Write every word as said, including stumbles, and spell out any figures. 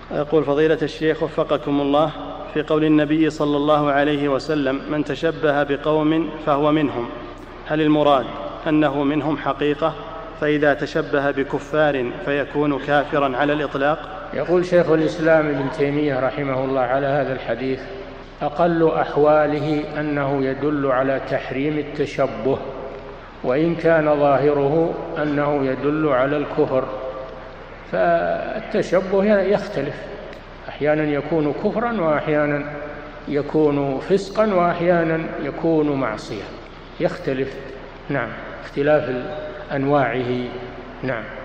يقول فضيلة الشيخ وفقكم الله، في قول النبي صلى الله عليه وسلم من تشبه بقوم فهو منهم، هل المراد أنه منهم حقيقة فإذا تشبه بكفار فيكون كافرا على الإطلاق؟ يقول شيخ الإسلام ابن تيمية رحمه الله على هذا الحديث أقل أحواله أنه يدل على تحريم التشبه، وإن كان ظاهره أنه يدل على الكفر، فالتشبه يختلف، أحيانا يكون كفرا وأحيانا يكون فسقا وأحيانا يكون معصية، يختلف. نعم، اختلاف أنواعه. نعم.